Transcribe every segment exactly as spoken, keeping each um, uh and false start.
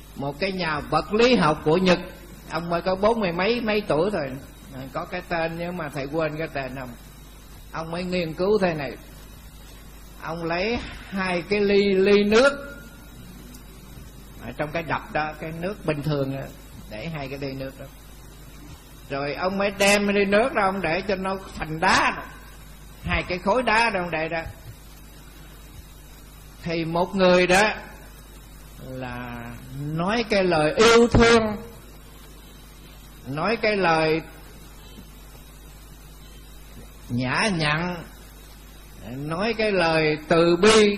một cái nhà vật lý học của Nhật. Ông mới có bốn mươi mấy mấy tuổi thôi, có cái tên nhưng mà thầy quên cái tên ông. Ông mới nghiên cứu thế này. Ông lấy hai cái ly ly nước ở trong cái đập đó, cái nước bình thường đó, để hai cái ly nước đó. Rồi ông mới đem ly nước ra, ông để cho nó thành đá đó. Hai cái khối đá đó ông để ra. Thì một người đó là nói cái lời yêu thương, nói cái lời nhã nhặn, nói cái lời từ bi.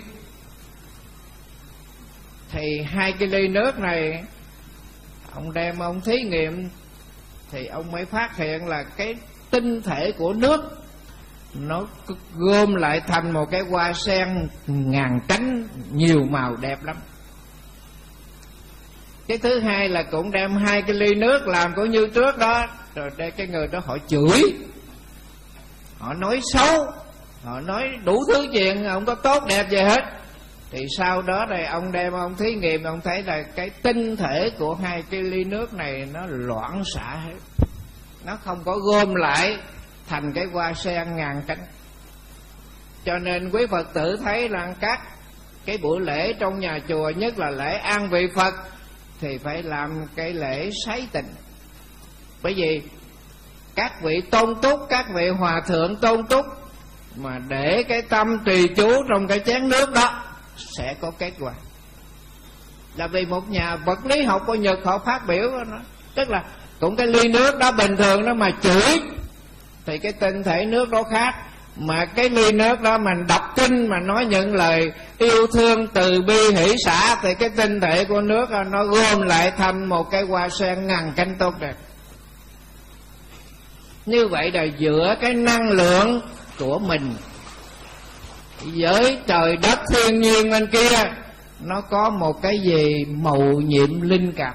Thì hai cái ly nước này ông đem ông thí nghiệm, thì ông mới phát hiện là cái tinh thể của nước nó gom lại thành một cái hoa sen ngàn cánh nhiều màu đẹp lắm. Cái thứ hai là cũng đem hai cái ly nước làm cũng như trước đó. Rồi đây cái người đó họ chửi, họ nói xấu, họ nói đủ thứ chuyện không có tốt đẹp gì hết. Thì sau đó đây ông đem ông thí nghiệm, ông thấy là cái tinh thể của hai cái ly nước này nó loãng xạ hết, nó không có gom lại thành cái hoa sen ngàn cánh. Cho nên quý Phật tử thấy là các cái buổi lễ trong nhà chùa, nhất là lễ an vị Phật, thì phải làm cái lễ sái tình. Bởi vì các vị tôn túc, các vị hòa thượng tôn túc mà để cái tâm trì chú trong cái chén nước đó sẽ có kết quả. Là vì một nhà vật lý học của Nhật họ phát biểu đó, tức là cũng cái ly nước đó bình thường đó mà chửi thì cái tinh thể nước đó khác. Mà cái ly nước đó mình đọc kinh mà nói những lời yêu thương từ bi hỷ xả, thì cái tinh thể của nước đó, nó gom lại thành một cái hoa sen ngàn cánh tốt đẹp. Như vậy là giữa cái năng lượng của mình với trời đất thiên nhiên bên kia, nó có một cái gì mầu nhiệm linh cảm.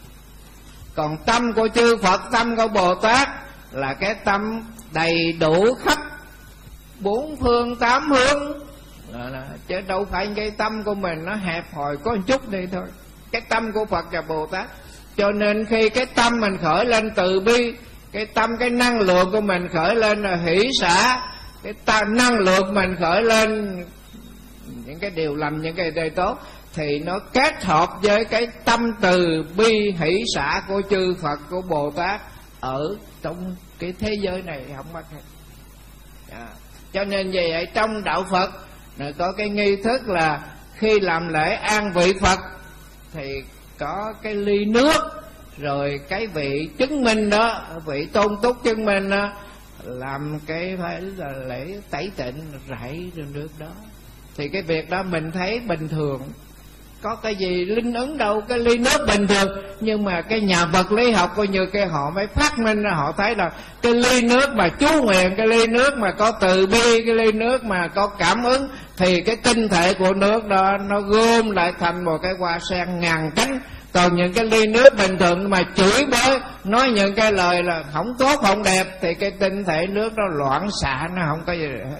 Còn tâm của chư Phật, tâm của Bồ Tát là cái tâm đầy đủ khắp bốn phương tám hướng, chứ đâu phải cái tâm của mình nó hẹp hòi có một chút đi thôi. Cái tâm của Phật và Bồ Tát. Cho nên khi cái tâm mình khởi lên từ bi, cái tâm, cái năng lượng của mình khởi lên là hỷ xả, cái tâm, năng lượng mình khởi lên những cái điều lành, những cái điều tốt, thì nó kết hợp với cái tâm từ bi hỷ xả của chư Phật, của Bồ Tát ở trong cái thế giới này không mất hết. À, cho nên vì vậy trong đạo Phật có cái nghi thức là khi làm lễ an vị Phật thì có cái ly nước, rồi cái vị chứng minh đó, vị tôn túc chứng minh đó, làm cái phải là lễ tẩy tịnh rải nước đó. Thì cái việc đó mình thấy bình thường, có cái gì linh ứng đâu, cái ly nước bình thường. Nhưng mà cái nhà vật lý học coi như cái họ mới phát minh ra, họ thấy là cái ly nước mà chú nguyện, cái ly nước mà có từ bi, cái ly nước mà có cảm ứng, thì cái tinh thể của nước đó nó gom lại thành một cái hoa sen ngàn cánh. Còn những cái ly nước bình thường mà chửi bới, nói những cái lời là không tốt không đẹp, thì cái tinh thể nước đó loãng xạ, nó không có gì hết.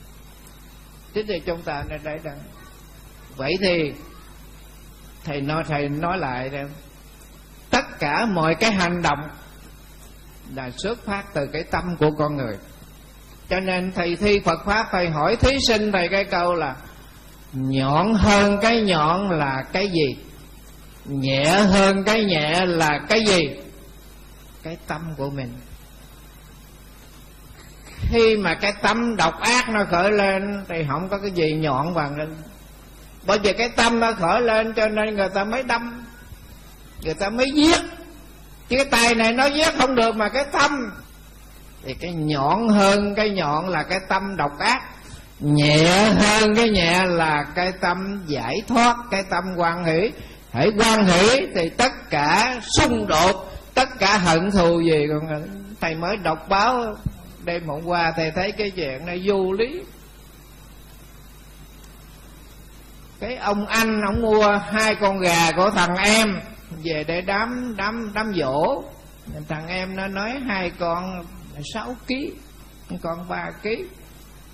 Thế thì chúng ta nên đấy đó. Vậy thì thầy nói thầy nói lại đây, tất cả mọi cái hành động là xuất phát từ cái tâm của con người. Cho nên thầy thi Phật pháp, thầy hỏi thí sinh thầy cái câu là nhọn hơn cái nhọn là cái gì, nhẹ hơn cái nhẹ là cái gì? Cái tâm của mình. Khi mà cái tâm độc ác nó khởi lên thì không có cái gì nhọn bằng lên. Bởi vì cái tâm nó khởi lên cho nên người ta mới đâm, người ta mới giết. Chứ cái tay này nó giết không được, mà cái tâm thì cái nhọn hơn cái nhọn là cái tâm độc ác, nhẹ hơn cái nhẹ là cái tâm giải thoát, cái tâm hoan hỷ. Hãy hoan hỷ thì tất cả xung đột, tất cả hận thù gì. Còn thầy mới đọc báo đêm hôm qua, thầy thấy cái chuyện này vô lý. Cái ông anh ông mua hai con gà của thằng em về để đám đám đám dỗ. Thằng em nó nói hai con sáu ký, con ba ký.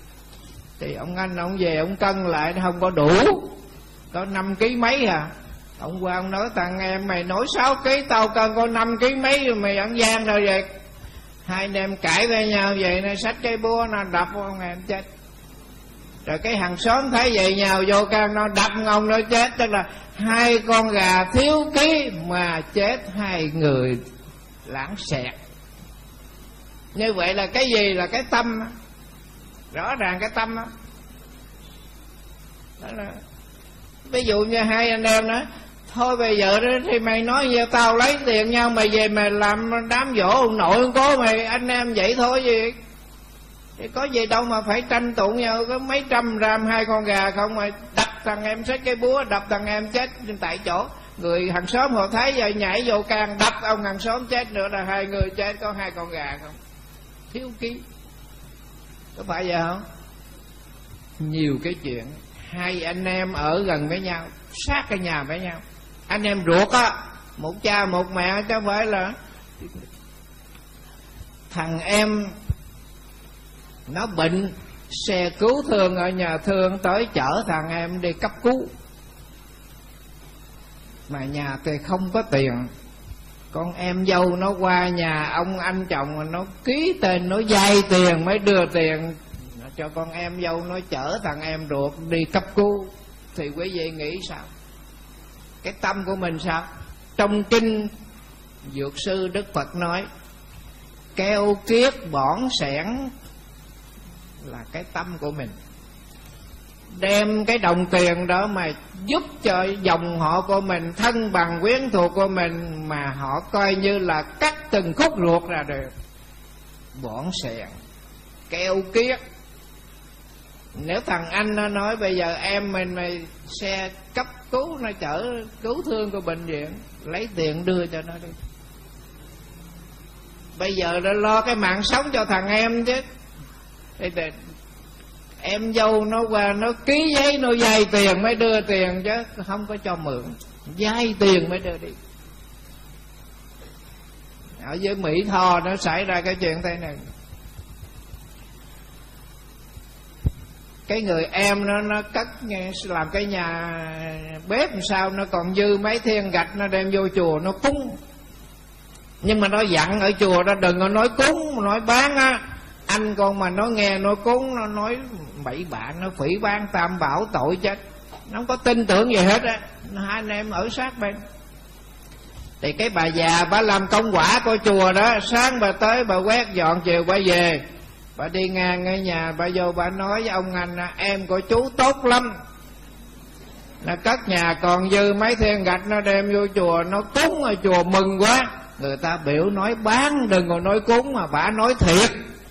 Thì ông anh ông về ông cân lại không có đủ, có năm ký mấy à. Ông qua ông nói thằng em mày nói sáu ký, tao cần có năm ký mấy rồi mày ăn gian rồi vậy. Hai anh em cãi với nhau vậy, nó xách cái búa nó đập ông em chết. Rồi cái hàng xóm thấy vậy nhào vô can nó đập ông nó chết. Tức là hai con gà thiếu ký mà chết hai người lãng xẹt. Như vậy là cái gì? Là cái tâm đó. Rõ ràng cái tâm đó. Đó là ví dụ như hai anh em đó, thôi bây giờ đó thì mày nói như tao lấy tiền nhau, mày về mày làm đám dỗ ông nội ông cố mày, anh em vậy thôi gì. Thì có gì đâu mà phải tranh tụng nhau, có mấy trăm gram hai con gà không mà đập thằng em xách cái búa đập thằng em chết tại chỗ. Người hàng xóm họ thấy rồi nhảy vô can đập ông hàng xóm chết nữa, là hai người chết, có hai con gà không, thiếu ký. Có phải vậy không? Nhiều cái chuyện hai anh em ở gần với nhau, sát cái nhà với nhau, anh em ruột á, một cha một mẹ, chứ không phải là thằng em nó bệnh, xe cứu thương ở nhà thương tới chở thằng em đi cấp cứu, mà nhà thì không có tiền. Con em dâu nó qua nhà ông anh chồng mà nó ký tên, nó vay tiền mới đưa tiền cho con em dâu nó chở thằng em ruột đi cấp cứu. Thì quý vị nghĩ sao? Cái tâm của mình sao? Trong kinh Dược sư Đức Phật nói keo kiết bỏn sẻn là cái tâm của mình. Đem cái đồng tiền đó mà giúp cho dòng họ của mình, thân bằng quyến thuộc của mình, mà họ coi như là cắt từng khúc ruột ra được. Bỏn sẻn, keo kiết. Nếu thằng anh nó nói bây giờ em mình mày xe cấp cứu, nó chở cứu thương của bệnh viện, lấy tiền đưa cho nó đi. Bây giờ nó lo cái mạng sống cho thằng em chứ. Thì em dâu nó qua nó ký giấy, nó vay tiền mới đưa tiền chứ không có cho mượn, vay tiền mới đưa đi. Ở dưới Mỹ Tho nó xảy ra cái chuyện thế này. Cái người em nó nó cất làm cái nhà bếp làm sao, nó còn dư mấy thiên gạch, nó đem vô chùa nó cúng. Nhưng mà nó dặn ở chùa đó đừng có nói cúng, nói bán á. Anh con mà nó nghe nó cúng, nó nói bậy bạ, nó phỉ báng tam bảo tội chết. Nó không có tin tưởng gì hết á. Hai anh em ở sát bên. Thì cái bà già bà làm công quả của chùa đó, sáng bà tới bà quét dọn, chiều bà về. Bà đi ngang ở nhà, bà vô bà nói với ông anh: em của chú tốt lắm, nó cất nhà còn dư mấy thiên gạch, nó đem vô chùa nó cúng, ở chùa mừng quá. Người ta biểu nói bán đừng còn nói cúng, mà bà nói thiệt.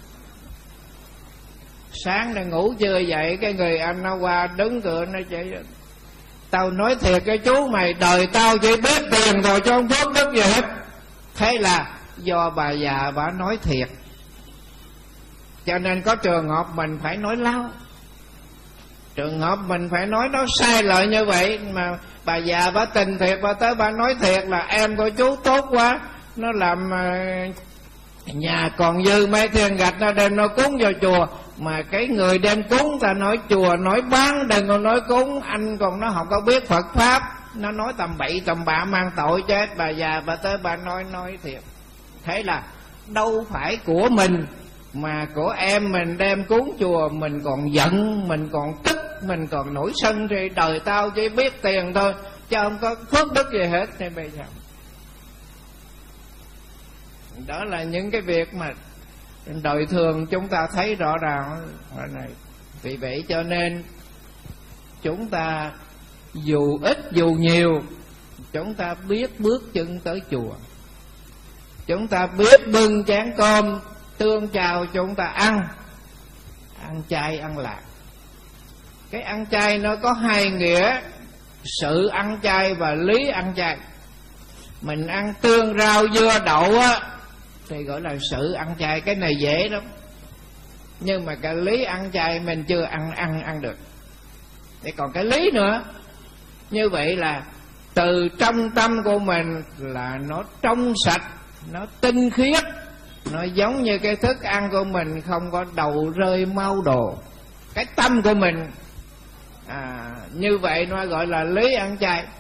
Sáng này ngủ chưa dậy, cái người anh nó qua đứng cửa nó chạy: tao nói thiệt cái chú mày, đời tao chỉ biết tiền thôi chứ không phước đức gì hết. Thế là do bà già bà nói thiệt. Cho nên có trường hợp mình phải nói láo, trường hợp mình phải nói nó sai lời như vậy. Mà bà già bà tình thiệt, bà tới bà nói thiệt là em của chú tốt quá, nó làm nhà còn dư mấy thiên gạch, nó đem nó cúng vào chùa. Mà cái người đem cúng ta nói chùa nói bán đừng có nói cúng. Anh còn nó không có biết Phật Pháp, nó nói tầm bậy tầm bạ mang tội chết. Bà già bà tới bà nói nói thiệt. Thế là đâu phải của mình, mà của em mình đem cúng chùa, mình còn giận, mình còn tức, mình còn nổi sân. Thì đời tao chỉ biết tiền thôi chứ không có phước đức gì hết. Thì bây giờ đó là những cái việc mà đời thường chúng ta thấy rõ ràng này. Vì vậy cho nên chúng ta dù ít dù nhiều, chúng ta biết bước chân tới chùa, chúng ta biết bưng chén cơm tương chào chúng ta ăn, ăn chay ăn lạc. Cái ăn chay nó có hai nghĩa: sự ăn chay và lý ăn chay. Mình ăn tương rau dưa đậu á thì gọi là sự ăn chay, cái này dễ lắm. Nhưng mà cái lý ăn chay mình chưa ăn ăn ăn được. Thì còn cái lý nữa. Như vậy là từ trong tâm của mình là nó trong sạch, nó tinh khiết, nó giống như cái thức ăn của mình không có đầu rơi mau đồ. Cái tâm của mình à, như vậy nó gọi là lý ăn chay.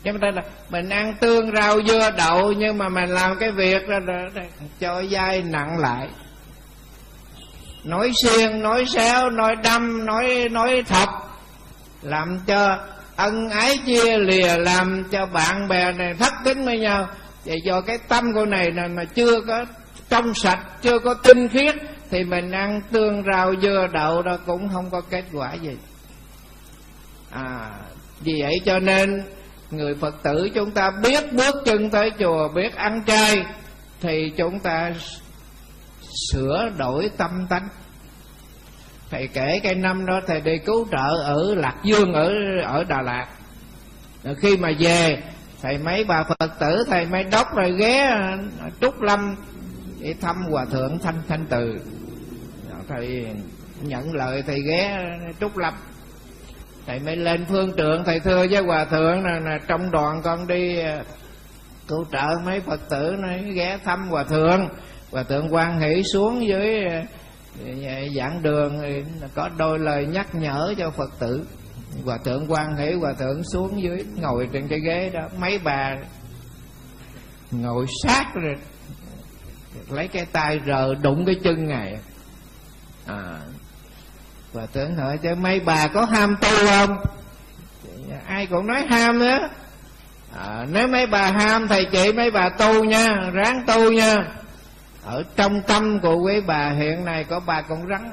Chứ mà là mình ăn tương rau dưa đậu, nhưng mà mình làm cái việc đó, đó, đó cho dai nặng lại, nói xiên, nói xéo, nói đâm, nói nói thọc, làm cho ân ái chia lìa, làm cho bạn bè này thất kính với nhau. Vậy do cái tâm của này này mà chưa có trong sạch, chưa có tinh khiết, thì mình ăn tương rau dưa đậu đó cũng không có kết quả gì. À, vì vậy cho nên người Phật tử chúng ta biết bước chân tới chùa, biết ăn chay, thì chúng ta sửa đổi tâm tánh. Thầy kể cái năm đó thầy đi cứu trợ ở Lạc Dương, ở ở Đà Lạt. Rồi khi mà về, thầy mấy bà Phật tử, thầy mấy đốc rồi ghé Trúc Lâm để thăm Hòa Thượng Thanh Thanh Từ. Thầy nhận lời thầy ghé Trúc Lâm. Thầy mới lên phương trượng, thầy thưa với Hòa Thượng là, là trong đoàn con đi cứu trợ mấy Phật tử này, ghé thăm Hòa Thượng. Hòa Thượng hoan hỷ xuống dưới giảng đường, có đôi lời nhắc nhở cho Phật tử. Hòa Thượng hoan hỷ, Hòa Thượng xuống dưới ngồi trên cái ghế đó. Mấy bà ngồi sát rồi lấy cái tay rờ đụng cái chân Ngài. À, Hòa Thượng hỏi chứ mấy bà có ham tu không? Ai cũng nói ham nữa. À, nếu mấy bà ham, thầy chị mấy bà tu nha, ráng tu nha. Ở trong tâm của quý bà hiện nay có ba con rắn.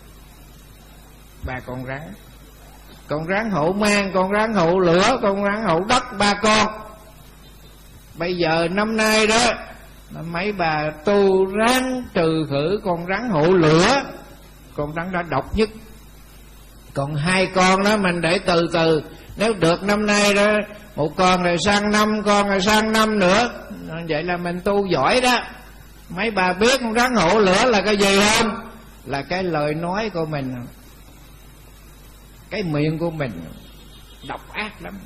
Ba con rắn. Con rắn hổ mang, con rắn hổ lửa, con rắn hổ đất, ba con. Bây giờ năm nay đó, mấy bà tu ráng trừ khử con rắn hổ lửa. Con rắn đó độc nhất. Còn hai con đó mình để từ từ. Nếu được năm nay đó, một con rồi sang năm, con rồi sang năm nữa. Vậy là mình tu giỏi đó. Mấy bà biết con rắn hổ lửa là cái gì không? Là cái lời nói của mình, cái miệng của mình độc ác lắm.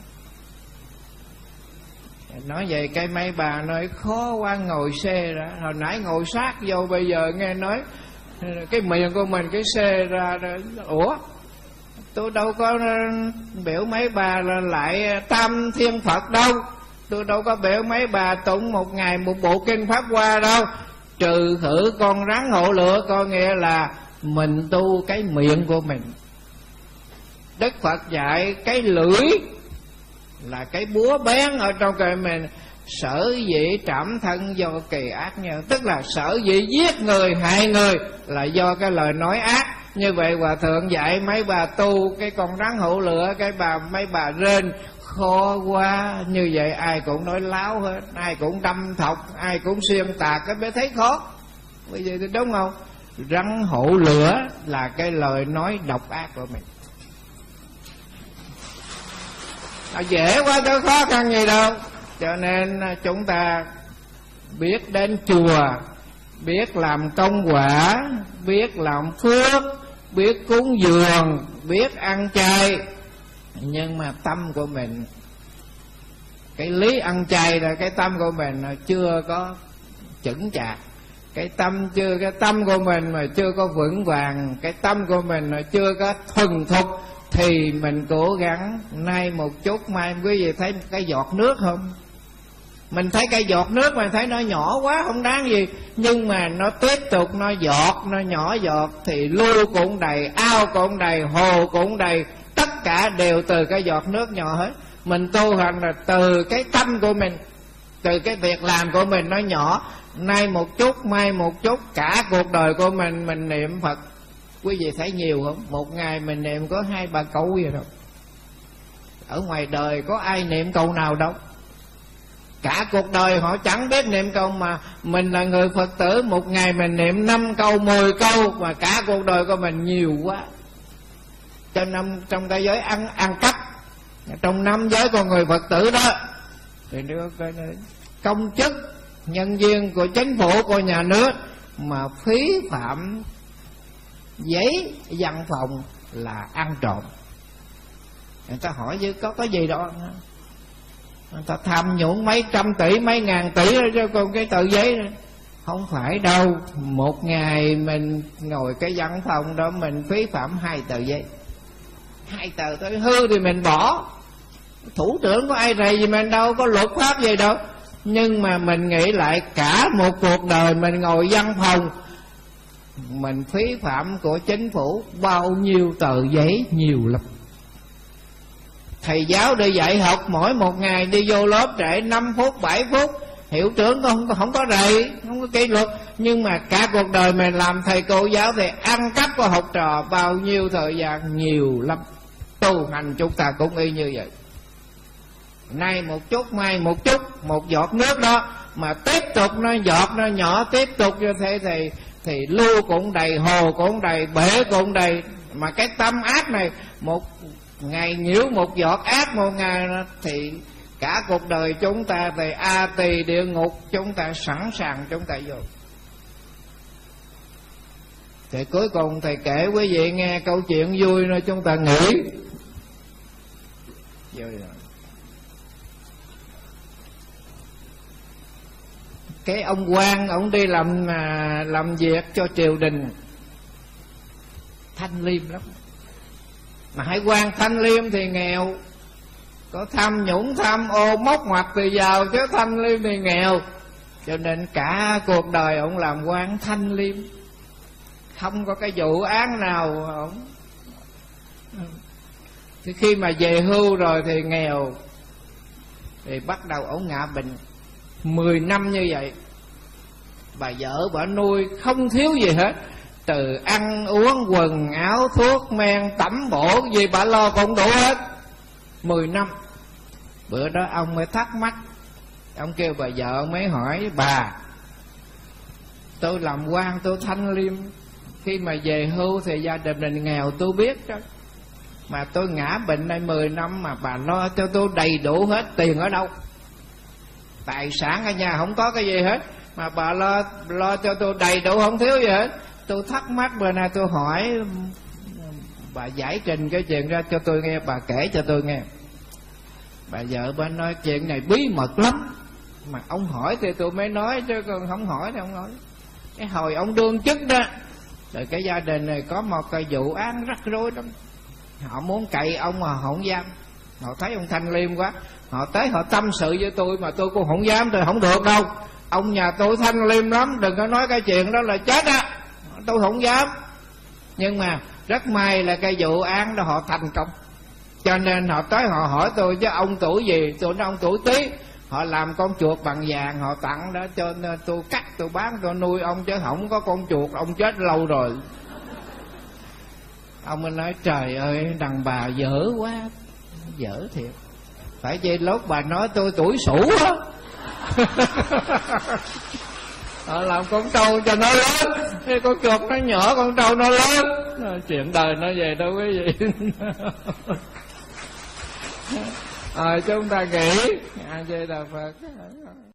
Nói vậy cái mấy bà nói khó quá, ngồi xe ra. Hồi nãy ngồi sát vô, bây giờ nghe nói cái miệng của mình cái xe ra. Ủa, tôi đâu có biểu mấy bà là lại tam thiên Phật đâu. Tôi đâu có biểu mấy bà tụng một ngày một bộ kinh Pháp Hoa đâu. Trừ khử con rắn hổ lửa có nghĩa là mình tu cái miệng của mình. Đức Phật dạy cái lưỡi là cái búa bén ở trong cơ mình. Sở dĩ trảm thân do kỳ ác nhân, tức là sở dĩ giết người hại người là do cái lời nói ác. Như vậy Hòa Thượng dạy mấy bà tu cái con rắn hổ lửa, cái bà mấy bà rên khó quá. Như vậy ai cũng nói láo hết, ai cũng đâm thọc, ai cũng xuyên tạc, cái bé thấy khó. Bây giờ thì đúng không? Rắn hổ lửa là cái lời nói độc ác của mình. À, dễ quá chứ khó khăn gì đâu. Cho nên chúng ta biết đến chùa, biết làm công quả, biết làm phước, biết cúng dường, biết ăn chay. Nhưng mà tâm của mình, cái lý ăn chay là cái tâm của mình chưa có chững chạc. Cái tâm chưa, cái tâm của mình mà chưa có vững vàng, cái tâm của mình mà chưa có thuần thục, thì mình cố gắng nay một chút, mai quý vị thấy cái giọt nước không? Mình thấy cái giọt nước mà thấy nó nhỏ quá không đáng gì, nhưng mà nó tiếp tục nó giọt, nó nhỏ giọt thì lưu cũng đầy, ao cũng đầy, hồ cũng đầy, tất cả đều từ cái giọt nước nhỏ hết. Mình tu hành là từ cái tâm của mình, từ cái việc làm của mình nó nhỏ, nay một chút, mai một chút, cả cuộc đời của mình mình niệm Phật. Quý vị thấy nhiều không? Một ngày mình niệm có hai ba câu vậy đâu. Ở ngoài đời có ai niệm câu nào đâu. Cả cuộc đời họ chẳng biết niệm câu, mà mình là người Phật tử, một ngày mình niệm năm câu, mười câu, mà cả cuộc đời của mình nhiều quá. Cho nên trong cái giới ăn ăn cắp, trong năm giới của người Phật tử đó, thì công chức, nhân viên của chính phủ, của nhà nước mà phí phạm giấy văn phòng là ăn trộm. Người ta hỏi chứ có có gì đâu, người ta tham nhũng mấy trăm tỷ, mấy ngàn tỷ rồi, cho còn cái tờ giấy này. Không phải đâu, một ngày mình ngồi cái văn phòng đó mình phí phạm hai tờ giấy. Hai tờ tới hư thì mình bỏ, thủ trưởng có ai rầy gì mình đâu, có luật pháp gì đâu. Nhưng mà mình nghĩ lại cả một cuộc đời mình ngồi văn phòng, mình phí phạm của chính phủ bao nhiêu tờ giấy, nhiều lắm. Thầy giáo đi dạy học mỗi một ngày đi vô lớp trễ năm phút bảy phút, hiệu trưởng không không có rầy, không có kỷ luật. Nhưng mà cả cuộc đời mình làm thầy cô giáo thì ăn cắp của học trò bao nhiêu thời gian, nhiều lắm. Tu hành chúng ta cũng y như vậy, nay một chút mai một chút, một giọt nước đó mà tiếp tục nó giọt nó nhỏ, tiếp tục như thế thì thì lưu cũng đầy, hồ cũng đầy, bể cũng đầy. Mà cái tâm ác này một ngày nhiễu một giọt ác, một ngày thì cả cuộc đời chúng ta thì a tỳ địa ngục chúng ta sẵn sàng chúng ta vô. Thì cuối cùng thầy kể quý vị nghe câu chuyện vui rồi chúng ta nghĩ vui rồi. Cái ông quan ông đi làm làm việc cho triều đình, thanh liêm lắm. Mà hãy quan thanh liêm thì nghèo, có tham nhũng tham ô móc ngoặt thì giàu, chứ thanh liêm thì nghèo. Cho nên cả cuộc đời ông làm quan thanh liêm, không có cái vụ án nào ông. Thì khi mà về hưu rồi thì nghèo, thì bắt đầu ông ngã bệnh. Mười năm như vậy, bà vợ bà nuôi không thiếu gì hết, từ ăn uống quần áo thuốc men tẩm bổ gì bà lo cũng đủ hết. Mười năm. Bữa đó ông mới thắc mắc, ông kêu bà vợ mới hỏi: bà, tôi làm quan tôi thanh liêm, khi mà về hưu thì gia đình mình nghèo tôi biết đó, mà tôi ngã bệnh đây mười năm mà bà lo cho tôi đầy đủ hết, tiền ở đâu? Tài sản ở nhà không có cái gì hết, mà bà lo lo cho tôi đầy đủ không thiếu gì hết. Tôi thắc mắc, bữa nay tôi hỏi bà giải trình cái chuyện ra cho tôi nghe, bà kể cho tôi nghe. Bà vợ bà nói chuyện này bí mật lắm, mà ông hỏi thì tôi mới nói, chứ còn không hỏi thì không nói. Cái hồi ông đương chức đó, rồi cái gia đình này có một cái vụ án rắc rối lắm. Họ muốn cậy ông mà họ không dám, họ thấy ông thanh liêm quá, họ tới họ tâm sự với tôi mà tôi cũng không dám, tôi không được đâu. Ông nhà tôi thanh liêm lắm, đừng có nói cái chuyện đó là chết á, tôi không dám. Nhưng mà rất may là cái vụ án đó họ thành công, cho nên họ tới họ hỏi tôi: chứ ông tuổi gì? Tôi nói ông tuổi Tý. Họ làm con chuột bằng vàng họ tặng đó, cho nên tôi cắt tôi bán tôi nuôi ông, chứ không có con chuột ông chết lâu rồi. Ông mới nói: trời ơi, đàn bà dở quá, dở thiệt. Phải vậy lúc bà nói tôi tuổi Sửu á. Họ làm con trâu cho nó lớn, cái con chuột nó nhỏ, con trâu nó lớn. Chuyện đời nó về đâu quý vị. À, chúng ta nghĩ A Di Đà Phật.